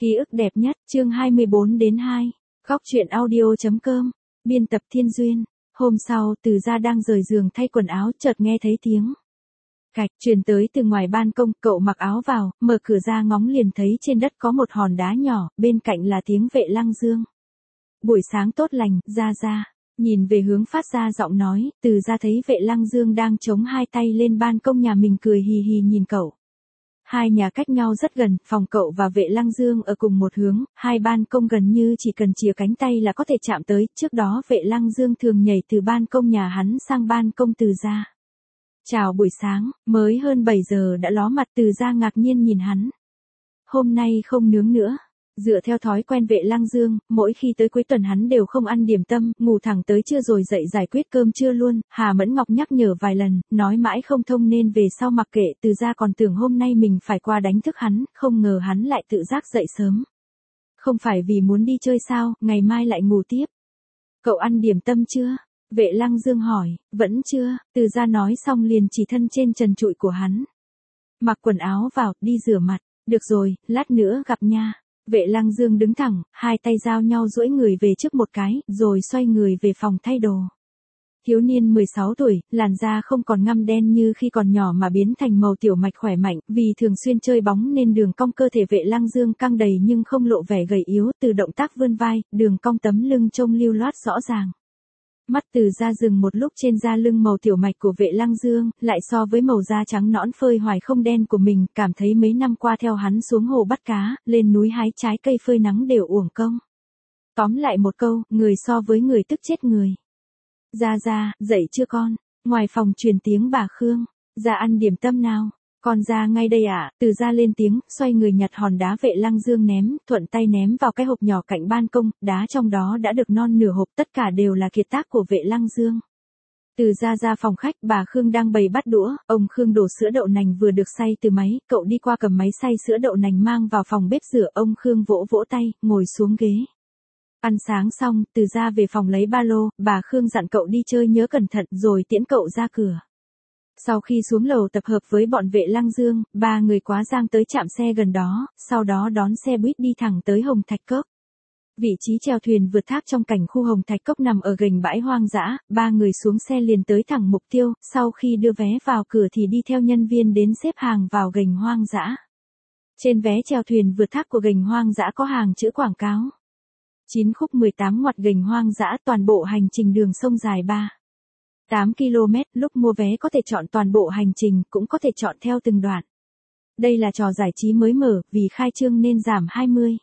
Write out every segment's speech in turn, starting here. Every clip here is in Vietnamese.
Ký ức đẹp nhất, chương 24-2. Góc truyện audio.com. Biên tập Thiên Duyên. Hôm sau, Từ Gia đang rời giường thay quần áo, chợt nghe thấy tiếng cạch truyền tới từ ngoài ban công. Cậu mặc áo vào, mở cửa ra ngóng liền thấy trên đất có một hòn đá nhỏ, bên cạnh là tiếng Vệ Lăng Dương. Buổi sáng tốt lành, Gia. Nhìn về hướng phát ra giọng nói, Từ Gia thấy Vệ Lăng Dương đang chống hai tay lên ban công nhà mình cười hì hì nhìn cậu. Hai nhà cách nhau rất gần, phòng cậu và Vệ Lăng Dương ở cùng một hướng, hai ban công gần như chỉ cần chìa cánh tay là có thể chạm tới. Trước đó Vệ Lăng Dương thường nhảy từ ban công nhà hắn sang ban công Từ Gia. Chào buổi sáng, mới hơn 7 giờ đã ló mặt. Từ Gia ngạc nhiên nhìn hắn. Hôm nay không nướng nữa. Dựa theo thói quen Vệ Lăng Dương, mỗi khi tới cuối tuần hắn đều không ăn điểm tâm, ngủ thẳng tới trưa rồi dậy giải quyết cơm trưa luôn. Hà Mẫn Ngọc nhắc nhở vài lần, nói mãi không thông nên về sau mặc kệ. Từ Gia còn tưởng hôm nay mình phải qua đánh thức hắn, không ngờ hắn lại tự giác dậy sớm. Không phải vì muốn đi chơi sao, ngày mai lại ngủ tiếp. Cậu ăn điểm tâm chưa? Vệ Lăng Dương hỏi. Vẫn chưa. Từ Gia nói xong liền chỉ thân trên trần trụi của hắn. Mặc quần áo vào, đi rửa mặt. Được rồi, lát nữa gặp nha. Vệ Lăng Dương đứng thẳng, hai tay giao nhau duỗi người về trước một cái, rồi xoay người về phòng thay đồ. Thiếu niên 16 tuổi, làn da không còn ngăm đen như khi còn nhỏ mà biến thành màu tiểu mạch khỏe mạnh, vì thường xuyên chơi bóng nên đường cong cơ thể Vệ Lăng Dương căng đầy nhưng không lộ vẻ gầy yếu. Từ động tác vươn vai, đường cong tấm lưng trông lưu loát rõ ràng. Mắt Từ Gia dừng một lúc trên da lưng màu tiểu mạch của Vệ Lăng Dương, lại so với màu da trắng nõn phơi hoài không đen của mình, cảm thấy mấy năm qua theo hắn xuống hồ bắt cá, lên núi hái trái cây phơi nắng đều uổng công. Tóm lại một câu, người so với người tức chết người. Gia, dậy chưa con? Ngoài phòng truyền tiếng bà Khương. Gia ăn điểm tâm nào? Con ra ngay đây ạ. Từ Gia lên tiếng, xoay người nhặt hòn đá Vệ Lăng Dương ném, thuận tay ném vào cái hộp nhỏ cạnh ban công, đá trong đó đã được non nửa hộp, tất cả đều là kiệt tác của Vệ Lăng Dương. Từ Gia ra phòng khách, bà Khương đang bày bát đũa, ông Khương đổ sữa đậu nành vừa được xay từ máy, cậu đi qua cầm máy xay sữa đậu nành mang vào phòng bếp rửa. Ông Khương vỗ vỗ tay, ngồi xuống ghế. Ăn sáng xong, Từ Gia về phòng lấy ba lô, bà Khương dặn cậu đi chơi nhớ cẩn thận rồi tiễn cậu ra cửa. Sau khi xuống lầu tập hợp với bọn Vệ Lăng Dương, ba người quá giang tới trạm xe gần đó, sau đó đón xe buýt đi thẳng tới Hồng Thạch Cốc. Vị trí chèo thuyền vượt thác trong cảnh khu Hồng Thạch Cốc nằm ở gành bãi hoang dã, ba người xuống xe liền tới thẳng mục tiêu, sau khi đưa vé vào cửa thì đi theo nhân viên đến xếp hàng vào gành hoang dã. Trên vé chèo thuyền vượt thác của gành hoang dã có hàng chữ quảng cáo. 9 khúc 18 ngoặt gành hoang dã, toàn bộ hành trình đường sông dài 8 km, lúc mua vé có thể chọn toàn bộ hành trình, cũng có thể chọn theo từng đoạn. Đây là trò giải trí mới mở, vì khai trương nên giảm 20.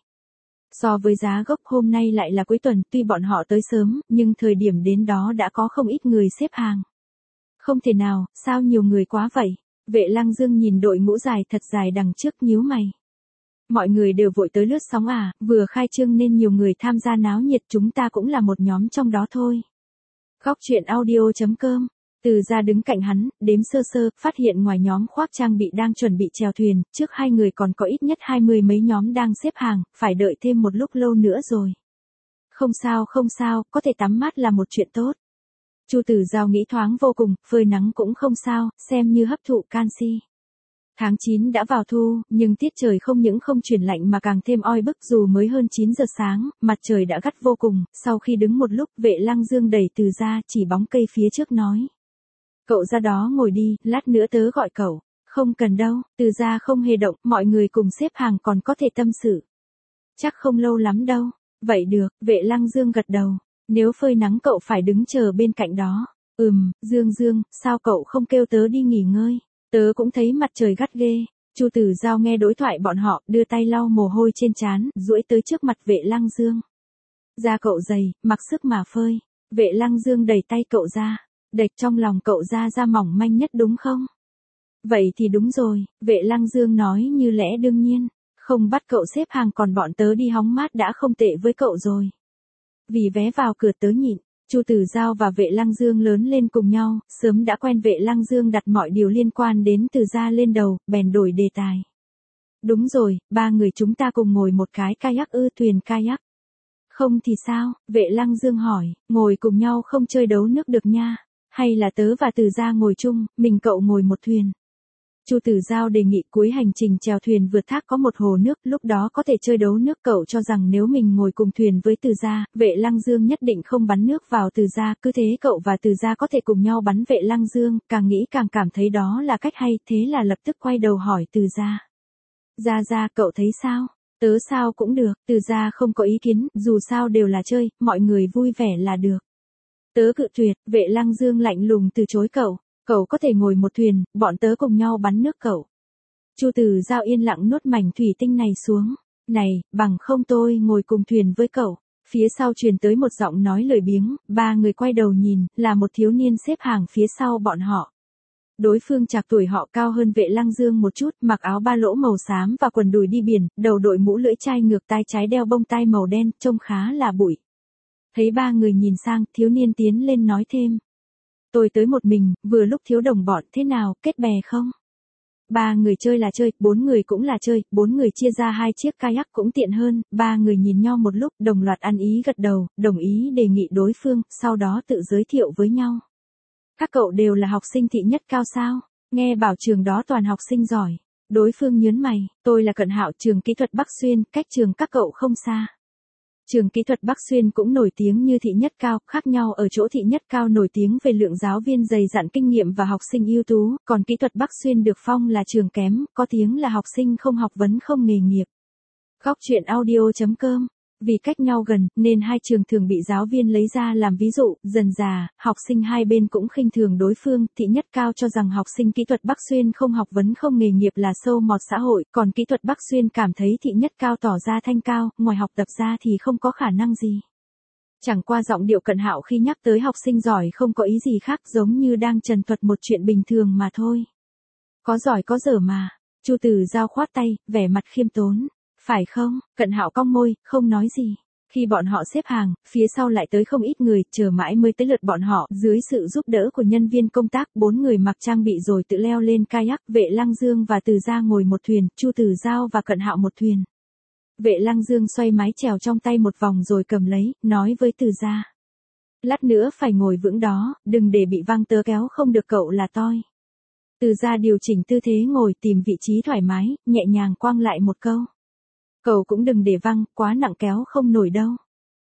So với giá gốc. Hôm nay lại là cuối tuần, tuy bọn họ tới sớm, nhưng thời điểm đến đó đã có không ít người xếp hàng. Không thể nào, sao nhiều người quá vậy? Vệ Lăng Dương nhìn đội ngũ dài thật dài đằng trước nhíu mày. Mọi người đều vội tới lướt sóng à, vừa khai trương nên nhiều người tham gia náo nhiệt, chúng ta cũng là một nhóm trong đó thôi. Góc truyện audio.com. Từ Gia đứng cạnh hắn, đếm sơ sơ, phát hiện ngoài nhóm khoác trang bị đang chuẩn bị chèo thuyền, trước hai người còn có ít nhất 20 mấy nhóm đang xếp hàng, phải đợi thêm một lúc lâu nữa rồi. Không sao, có thể tắm mát là một chuyện tốt. Chu Tử Giao nghĩ thoáng vô cùng, phơi nắng cũng không sao, xem như hấp thụ canxi. Tháng 9 đã vào thu, nhưng tiết trời không những không chuyển lạnh mà càng thêm oi bức. Dù mới hơn 9 giờ sáng, mặt trời đã gắt vô cùng. Sau khi đứng một lúc, Vệ Lăng Dương đẩy Từ Gia, chỉ bóng cây phía trước nói. Cậu ra đó ngồi đi, lát nữa tớ gọi cậu. Không cần đâu. Từ Gia không hề động, mọi người cùng xếp hàng còn có thể tâm sự. Chắc không lâu lắm đâu. Vậy được, Vệ Lăng Dương gật đầu. Nếu phơi nắng cậu phải đứng chờ bên cạnh đó. Dương, sao cậu không kêu tớ đi nghỉ ngơi? Tớ cũng thấy mặt trời gắt ghê. Chu Tử Giao nghe đối thoại bọn họ, đưa tay lau mồ hôi trên trán, duỗi tới trước mặt Vệ Lăng Dương. Da cậu dày, mặc sức mà phơi. Vệ Lăng Dương đẩy tay cậu ra. Đệch trong lòng cậu da mỏng manh nhất đúng không? Vậy thì đúng rồi, Vệ Lăng Dương nói như lẽ đương nhiên. Không bắt cậu xếp hàng còn bọn tớ đi hóng mát đã không tệ với cậu rồi. Vì vé vào cửa tớ nhịn. Chu Tử Giao và Vệ Lăng Dương lớn lên cùng nhau, sớm đã quen. Vệ Lăng Dương đặt mọi điều liên quan đến Từ Gia lên đầu, bèn đổi đề tài. Đúng rồi, ba người chúng ta cùng ngồi một cái kayak thuyền kayak. Không thì sao? Vệ Lăng Dương hỏi, ngồi cùng nhau không chơi đấu nước được nha. Hay là tớ và Từ Gia ngồi chung, mình cậu ngồi một thuyền. Chu Tử Giao đề nghị cuối hành trình chèo thuyền vượt thác có một hồ nước, lúc đó có thể chơi đấu nước. Cậu cho rằng nếu mình ngồi cùng thuyền với Từ Gia, Vệ Lăng Dương nhất định không bắn nước vào Từ Gia, cứ thế cậu và Từ Gia có thể cùng nhau bắn Vệ Lăng Dương, càng nghĩ càng cảm thấy đó là cách hay, thế là lập tức quay đầu hỏi Từ Gia. Gia cậu thấy sao? Tớ sao cũng được, Từ Gia không có ý kiến, dù sao đều là chơi, mọi người vui vẻ là được. Tớ cự tuyệt, Vệ Lăng Dương lạnh lùng từ chối cậu. Cậu có thể ngồi một thuyền, bọn tớ cùng nhau bắn nước cậu. Chu Tử Giao yên lặng nuốt mảnh thủy tinh này xuống. Này, bằng không tôi ngồi cùng thuyền với cậu. Phía sau truyền tới một giọng nói lười biếng, ba người quay đầu nhìn, là một thiếu niên xếp hàng phía sau bọn họ. Đối phương trạc tuổi họ cao hơn Vệ Lăng Dương một chút, mặc áo ba lỗ màu xám và quần đùi đi biển, đầu đội mũ lưỡi chai ngược tai trái đeo bông tai màu đen, trông khá là bụi. Thấy ba người nhìn sang, thiếu niên tiến lên nói thêm. Tôi tới một mình, vừa lúc thiếu đồng bọn, thế nào, kết bè không? Ba người chơi là chơi, bốn người cũng là chơi, bốn người chia ra hai chiếc kayak cũng tiện hơn, ba người nhìn nhau một lúc, đồng loạt ăn ý gật đầu, đồng ý đề nghị đối phương, sau đó tự giới thiệu với nhau. Các cậu đều là học sinh thị nhất cao sao? Nghe bảo trường đó toàn học sinh giỏi. Đối phương nhớn mày, tôi là Cận Hạo, trường kỹ thuật Bắc Xuyên, cách trường các cậu không xa. Trường kỹ thuật Bắc Xuyên cũng nổi tiếng như thị nhất cao, khác nhau ở chỗ thị nhất cao nổi tiếng về lượng giáo viên dày dặn kinh nghiệm và học sinh ưu tú, còn kỹ thuật Bắc Xuyên được phong là trường kém, có tiếng là học sinh không học vấn không nghề nghiệp. Góc truyện audio.com. Vì cách nhau gần, nên hai trường thường bị giáo viên lấy ra làm ví dụ, dần dà, học sinh hai bên cũng khinh thường đối phương, thị nhất cao cho rằng học sinh kỹ thuật Bắc Xuyên không học vấn không nghề nghiệp là sâu mọt xã hội, còn kỹ thuật Bắc Xuyên cảm thấy thị nhất cao tỏ ra thanh cao, ngoài học tập ra thì không có khả năng gì. Chẳng qua giọng điệu Cận Hạo khi nhắc tới học sinh giỏi không có ý gì khác, giống như đang trần thuật một chuyện bình thường mà thôi. Có giỏi có dở mà. Chu Tử Giao khoát tay, vẻ mặt khiêm tốn. Phải không? Cận Hạo cong môi, không nói gì. Khi bọn họ xếp hàng, phía sau lại tới không ít người, chờ mãi mới tới lượt bọn họ, dưới sự giúp đỡ của nhân viên công tác, bốn người mặc trang bị rồi tự leo lên kayak, Vệ Lăng Dương và Từ Gia ngồi một thuyền, Chu Tử Giao và Cận Hạo một thuyền. Vệ Lăng Dương xoay mái chèo trong tay một vòng rồi cầm lấy, nói với Từ Gia. Lát nữa phải ngồi vững đó, đừng để bị văng, tớ kéo không được cậu là toi. Từ Gia điều chỉnh tư thế ngồi, tìm vị trí thoải mái, nhẹ nhàng quăng lại một câu. Cậu cũng đừng để văng, quá nặng kéo không nổi đâu.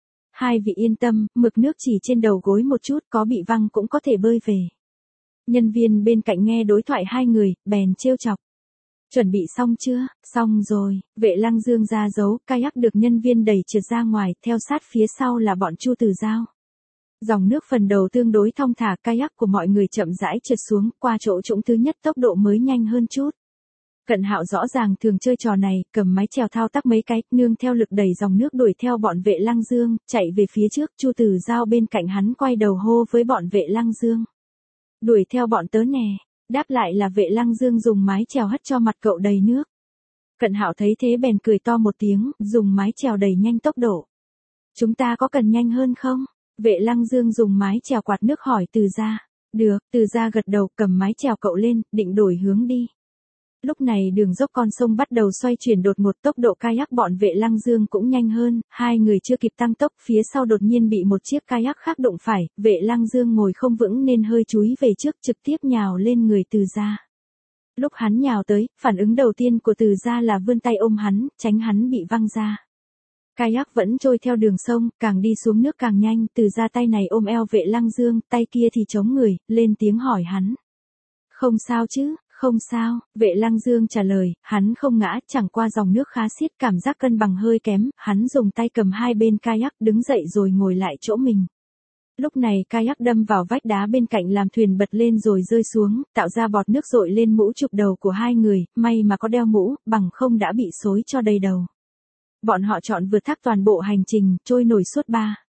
Hai vị yên tâm, mực nước chỉ trên đầu gối một chút, có bị văng cũng có thể bơi về. Nhân viên bên cạnh nghe đối thoại hai người, bèn trêu chọc. Chuẩn bị xong chưa? Xong rồi. Vệ Lăng Dương ra dấu, kayak được nhân viên đẩy trượt ra ngoài, theo sát phía sau là bọn Chu Tử Giao. Dòng nước phần đầu tương đối thong thả, kayak của mọi người chậm rãi trượt xuống, qua chỗ trũng thứ nhất tốc độ mới nhanh hơn chút. Cận Hạo rõ ràng thường chơi trò này, cầm mái chèo thao tác mấy cái, nương theo lực đẩy dòng nước đuổi theo bọn Vệ Lăng Dương, chạy về phía trước, Chu Tử Giao bên cạnh hắn quay đầu hô với bọn Vệ Lăng Dương. Đuổi theo bọn tớ nè. Đáp lại là Vệ Lăng Dương dùng mái chèo hất cho mặt cậu đầy nước. Cận Hạo thấy thế bèn cười to một tiếng, dùng mái chèo đẩy nhanh tốc độ. Chúng ta có cần nhanh hơn không? Vệ Lăng Dương dùng mái chèo quạt nước hỏi Từ Gia. Được, Từ Gia gật đầu, cầm mái chèo cậu lên, định đổi hướng đi. Lúc này đường dốc con sông bắt đầu xoay chuyển đột ngột, tốc độ kayak bọn Vệ Lăng Dương cũng nhanh hơn, hai người chưa kịp tăng tốc, phía sau đột nhiên bị một chiếc kayak khác đụng phải, Vệ Lăng Dương ngồi không vững nên hơi chúi về trước, trực tiếp nhào lên người Từ Gia. Lúc hắn nhào tới, phản ứng đầu tiên của Từ Gia là vươn tay ôm hắn, tránh hắn bị văng ra. Kayak vẫn trôi theo đường sông, càng đi xuống nước càng nhanh, Từ Gia tay này ôm eo Vệ Lăng Dương, tay kia thì chống người, lên tiếng hỏi hắn. Không sao chứ? Không sao, Vệ Lăng Dương trả lời, hắn không ngã, chẳng qua dòng nước khá xiết, cảm giác cân bằng hơi kém, hắn dùng tay cầm hai bên kayak, đứng dậy rồi ngồi lại chỗ mình. Lúc này kayak đâm vào vách đá bên cạnh làm thuyền bật lên rồi rơi xuống, tạo ra bọt nước dội lên mũ chụp đầu của hai người, may mà có đeo mũ, bằng không đã bị xối cho đầy đầu. Bọn họ chọn vượt thác toàn bộ hành trình, trôi nổi suốt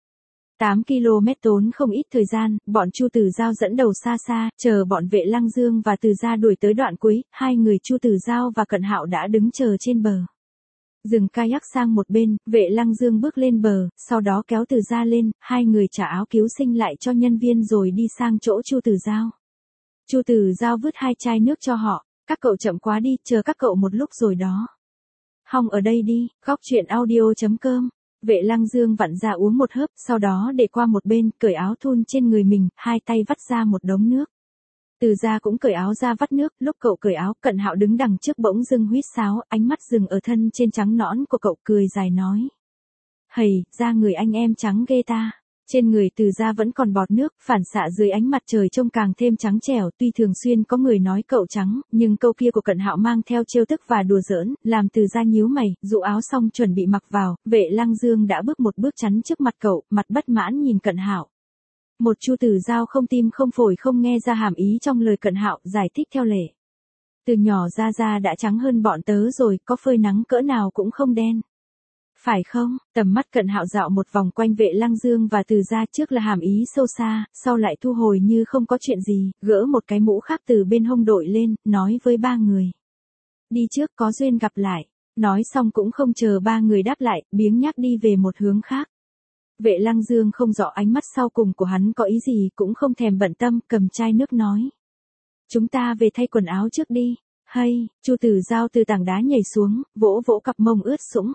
8 km tốn không ít thời gian, bọn Chu Tử Giao dẫn đầu xa xa, chờ bọn Vệ Lăng Dương và Từ Gia đuổi tới đoạn cuối, hai người Chu Tử Giao và Cận Hạo đã đứng chờ trên bờ. Dừng kayak sang một bên, Vệ Lăng Dương bước lên bờ, sau đó kéo Từ Gia lên, hai người trả áo cứu sinh lại cho nhân viên rồi đi sang chỗ Chu Tử Giao. Chu Tử Giao vứt hai chai nước cho họ, các cậu chậm quá đi, chờ các cậu một lúc rồi đó. Hong ở đây đi, góc truyện audio.com. Vệ Lăng Dương vặn ra uống một hớp, sau đó để qua một bên, cởi áo thun trên người mình, hai tay vắt ra một đống nước. Từ Gia cũng cởi áo ra vắt nước, lúc cậu cởi áo, Cận Hạo đứng đằng trước bỗng dưng huýt sáo, ánh mắt dừng ở thân trên trắng nõn của cậu, cười dài nói. Hầy, da người anh em trắng ghê ta. Trên người Từ Gia vẫn còn bọt nước, phản xạ dưới ánh mặt trời trông càng thêm trắng trẻo, tuy thường xuyên có người nói cậu trắng, nhưng câu kia của Cận Hạo mang theo trêu tức và đùa giỡn, làm Từ Gia nhíu mày, dụ áo xong chuẩn bị mặc vào, Vệ Lăng Dương đã bước một bước chắn trước mặt cậu, mặt bất mãn nhìn Cận Hạo. Một Chu Tử Giao không tim không phổi không nghe ra hàm ý trong lời Cận Hạo, giải thích theo lệ. Từ nhỏ ra da đã trắng hơn bọn tớ rồi, có phơi nắng cỡ nào cũng không đen. Phải không? Tầm mắt Cận Hạo dạo một vòng quanh Vệ Lăng Dương và Từ Gia, trước là hàm ý sâu xa, sau lại thu hồi như không có chuyện gì, gỡ một cái mũ khác từ bên hông đội lên, nói với ba người. Đi trước, có duyên gặp lại. Nói xong cũng không chờ ba người đáp lại, biếng nhác đi về một hướng khác. Vệ Lăng Dương không rõ ánh mắt sau cùng của hắn có ý gì, cũng không thèm bận tâm, cầm chai nước nói. Chúng ta về thay quần áo trước đi. Hay, Chu Tử Giao từ tảng đá nhảy xuống, vỗ vỗ cặp mông ướt sũng.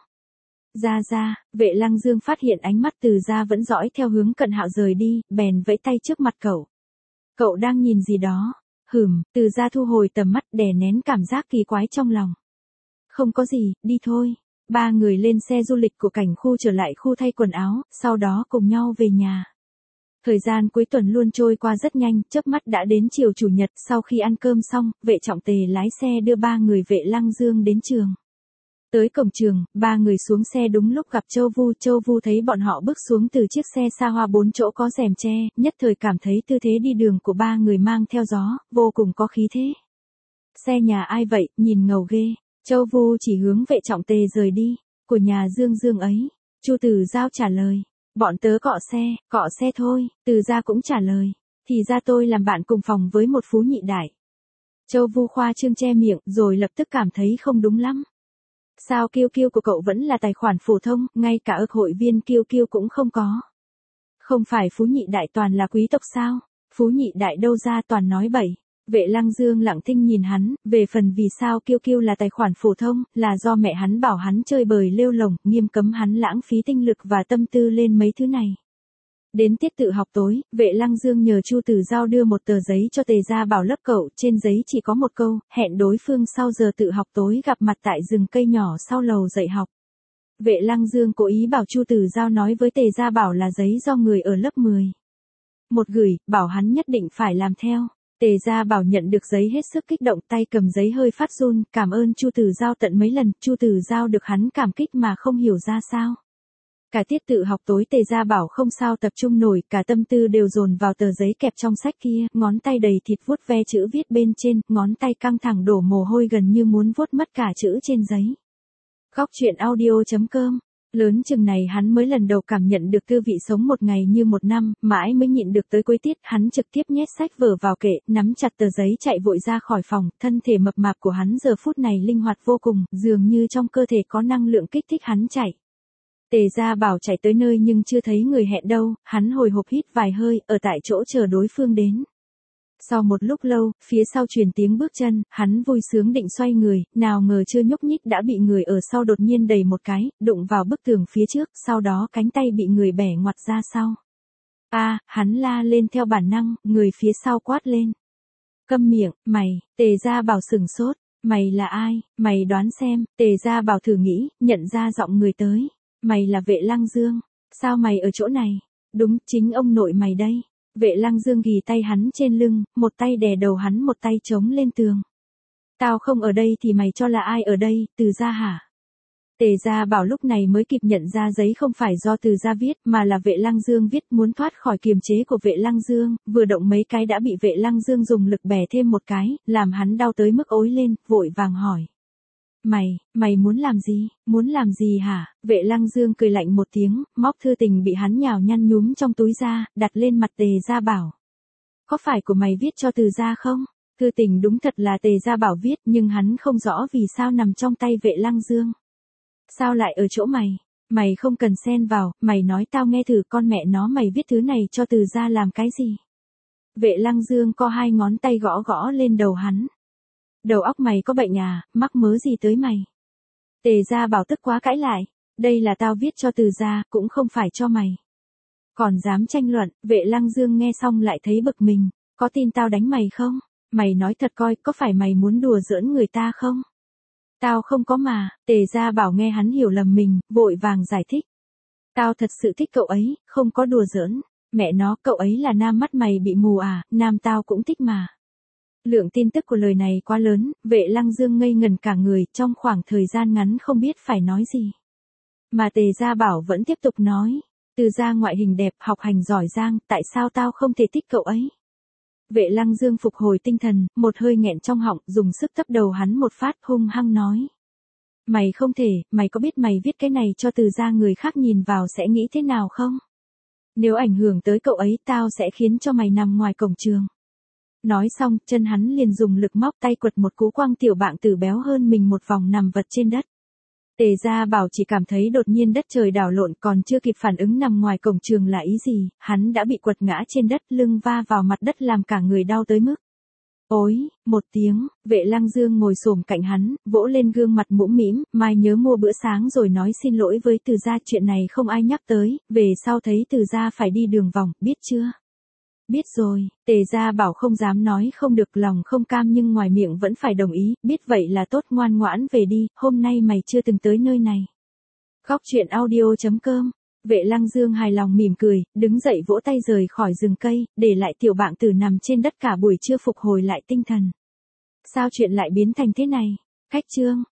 Ra, Vệ Lăng Dương phát hiện ánh mắt Từ Gia vẫn dõi theo hướng Cận Hạo rời đi, bèn vẫy tay trước mặt cậu. Cậu đang nhìn gì đó? Từ Gia thu hồi tầm mắt, đè nén cảm giác kỳ quái trong lòng. Không có gì, đi thôi. Ba người lên xe du lịch của cảnh khu trở lại khu thay quần áo, sau đó cùng nhau về nhà. Thời gian cuối tuần luôn trôi qua rất nhanh, chớp mắt đã đến chiều chủ nhật, sau khi ăn cơm xong, Vệ Trọng Tề lái xe đưa ba người Vệ Lăng Dương đến trường. Tới cổng trường, ba người xuống xe đúng lúc gặp Châu Vu thấy bọn họ bước xuống từ chiếc xe xa hoa 4 chỗ có rèm che, nhất thời cảm thấy tư thế đi đường của ba người mang theo gió, vô cùng có khí thế. Xe nhà ai vậy, nhìn ngầu ghê. Châu Vu chỉ hướng Vệ Trọng Tề rời đi. Của nhà Dương ấy. Chu Tử Giao trả lời. Bọn tớ cọ xe thôi. Từ Gia cũng trả lời. Thì ra tôi làm bạn cùng phòng với một phú nhị đại. Châu Vu khoa trương che miệng, rồi lập tức cảm thấy không đúng lắm. Sao QQ của cậu vẫn là tài khoản phổ thông, ngay cả hội viên QQ cũng không có. Không phải phú nhị đại toàn là quý tộc sao? Phú nhị đại đâu ra toàn nói bậy. Vệ Lăng Dương lặng thinh nhìn hắn, về phần vì sao QQ là tài khoản phổ thông, là do mẹ hắn bảo hắn chơi bời lêu lổng, nghiêm cấm hắn lãng phí tinh lực và tâm tư lên mấy thứ này. Đến tiết tự học tối, Vệ Lăng Dương nhờ Chu Tử Giao đưa một tờ giấy cho Tề Gia Bảo lớp cậu, trên giấy chỉ có một câu, hẹn đối phương sau giờ tự học tối gặp mặt tại rừng cây nhỏ sau lầu dạy học. Vệ Lăng Dương cố ý bảo Chu Tử Giao nói với Tề Gia Bảo là giấy do người ở lớp 10. Một gửi, bảo hắn nhất định phải làm theo. Tề Gia Bảo nhận được giấy hết sức kích động, tay cầm giấy hơi phát run, cảm ơn Chu Tử Giao tận mấy lần, Chu Tử Giao được hắn cảm kích mà không hiểu ra sao. Cả tiết tự học tối Tề Gia Bảo không sao tập trung nổi, cả tâm tư đều dồn vào tờ giấy kẹp trong sách kia, ngón tay đầy thịt vuốt ve chữ viết bên trên, ngón tay căng thẳng đổ mồ hôi gần như muốn vuốt mất cả chữ trên giấy. Góc truyện audio.com. Lớn chừng này hắn mới lần đầu cảm nhận được tư vị sống một ngày như một năm, mãi mới nhịn được tới cuối tiết, hắn trực tiếp nhét sách vở vào kệ, nắm chặt tờ giấy chạy vội ra khỏi phòng, thân thể mập mạp của hắn giờ phút này linh hoạt vô cùng, dường như trong cơ thể có năng lượng kích thích hắn chạy. Tề Gia Bảo chạy tới nơi nhưng chưa thấy người hẹn đâu, hắn hồi hộp hít vài hơi, ở tại chỗ chờ đối phương đến. Sau một lúc lâu, phía sau truyền tiếng bước chân, hắn vui sướng định xoay người, nào ngờ chưa nhúc nhích đã bị người ở sau đột nhiên đẩy một cái, đụng vào bức tường phía trước, sau đó cánh tay bị người bẻ ngoặt ra sau. Hắn la lên theo bản năng, người phía sau quát lên. Câm miệng, mày. Tề Gia Bảo sửng sốt. Mày là ai, mày đoán xem. Tề Gia Bảo thử nghĩ, nhận ra giọng người tới. Mày là Vệ Lăng Dương. Sao mày ở chỗ này? Đúng, chính ông nội mày đây. Vệ Lăng Dương ghì tay hắn trên lưng, một tay đè đầu hắn, một tay chống lên tường. Tao không ở đây thì mày cho là ai ở đây, Từ Gia hả? Tề Gia Bảo lúc này mới kịp nhận ra giấy không phải do Từ Gia viết, mà là Vệ Lăng Dương viết, muốn thoát khỏi kiềm chế của Vệ Lăng Dương, vừa động mấy cái đã bị Vệ Lăng Dương dùng lực bẻ thêm một cái, làm hắn đau tới mức ối lên, vội vàng hỏi. Mày muốn làm gì hả? Vệ Lăng Dương cười lạnh một tiếng, móc thư tình bị hắn nhào nhăn nhúm trong túi ra, đặt lên mặt Tề Gia Bảo. Có phải của mày viết cho Từ Gia không? Thư tình đúng thật là Tề Gia Bảo viết, nhưng hắn không rõ vì sao nằm trong tay Vệ Lăng Dương. Sao lại ở chỗ mày? Mày không cần xen vào, mày nói tao nghe thử, con mẹ nó mày viết thứ này cho Từ Gia làm cái gì? Vệ Lăng Dương co hai ngón tay gõ gõ lên đầu hắn. Đầu óc mày có bệnh à, mắc mớ gì tới mày? Tề Gia Bảo tức quá cãi lại. Đây là tao viết cho Từ Gia, cũng không phải cho mày. Còn dám tranh luận, Vệ Lăng Dương nghe xong lại thấy bực mình. Có tin tao đánh mày không? Mày nói thật coi, có phải mày muốn đùa giỡn người ta không? Tao không có mà, Tề Gia Bảo nghe hắn hiểu lầm mình, vội vàng giải thích. Tao thật sự thích cậu ấy, không có đùa giỡn. Mẹ nó, cậu ấy là nam mắt mày bị mù à, nam tao cũng thích mà. Lượng tin tức của lời này quá lớn, Vệ Lăng Dương ngây ngần cả người, trong khoảng thời gian ngắn không biết phải nói gì. Mà Tề Gia Bảo vẫn tiếp tục nói, Từ Gia ngoại hình đẹp, học hành giỏi giang, tại sao tao không thể thích cậu ấy? Vệ Lăng Dương phục hồi tinh thần, một hơi nghẹn trong họng, dùng sức thấp đầu hắn một phát, hung hăng nói. Mày không thể, mày có biết mày viết cái này cho Từ Gia người khác nhìn vào sẽ nghĩ thế nào không? Nếu ảnh hưởng tới cậu ấy, tao sẽ khiến cho mày nằm ngoài cổng trường. Nói xong, chân hắn liền dùng lực móc tay quật một cú quăng tiểu bạn tử béo hơn mình một vòng nằm vật trên đất. Tề Gia Bảo chỉ cảm thấy đột nhiên đất trời đảo lộn, còn chưa kịp phản ứng nằm ngoài cổng trường là ý gì, hắn đã bị quật ngã trên đất, lưng va vào mặt đất làm cả người đau tới mức. Ối, một tiếng, Vệ Lăng Dương ngồi xổm cạnh hắn, vỗ lên gương mặt mũm mĩm, mai nhớ mua bữa sáng rồi nói xin lỗi với Từ Gia, chuyện này không ai nhắc tới, về sau thấy Từ Gia phải đi đường vòng, biết chưa? Biết rồi, Tề Gia Bảo không dám nói không được, lòng không cam nhưng ngoài miệng vẫn phải đồng ý, biết vậy là tốt, ngoan ngoãn về đi, hôm nay mày chưa từng tới nơi này. Khóc chuyện audio.com. Vệ Lăng Dương hài lòng mỉm cười, đứng dậy vỗ tay rời khỏi rừng cây, để lại tiểu bạn tử nằm trên đất cả buổi trưa phục hồi lại tinh thần. Sao chuyện lại biến thành thế này? Khách chương.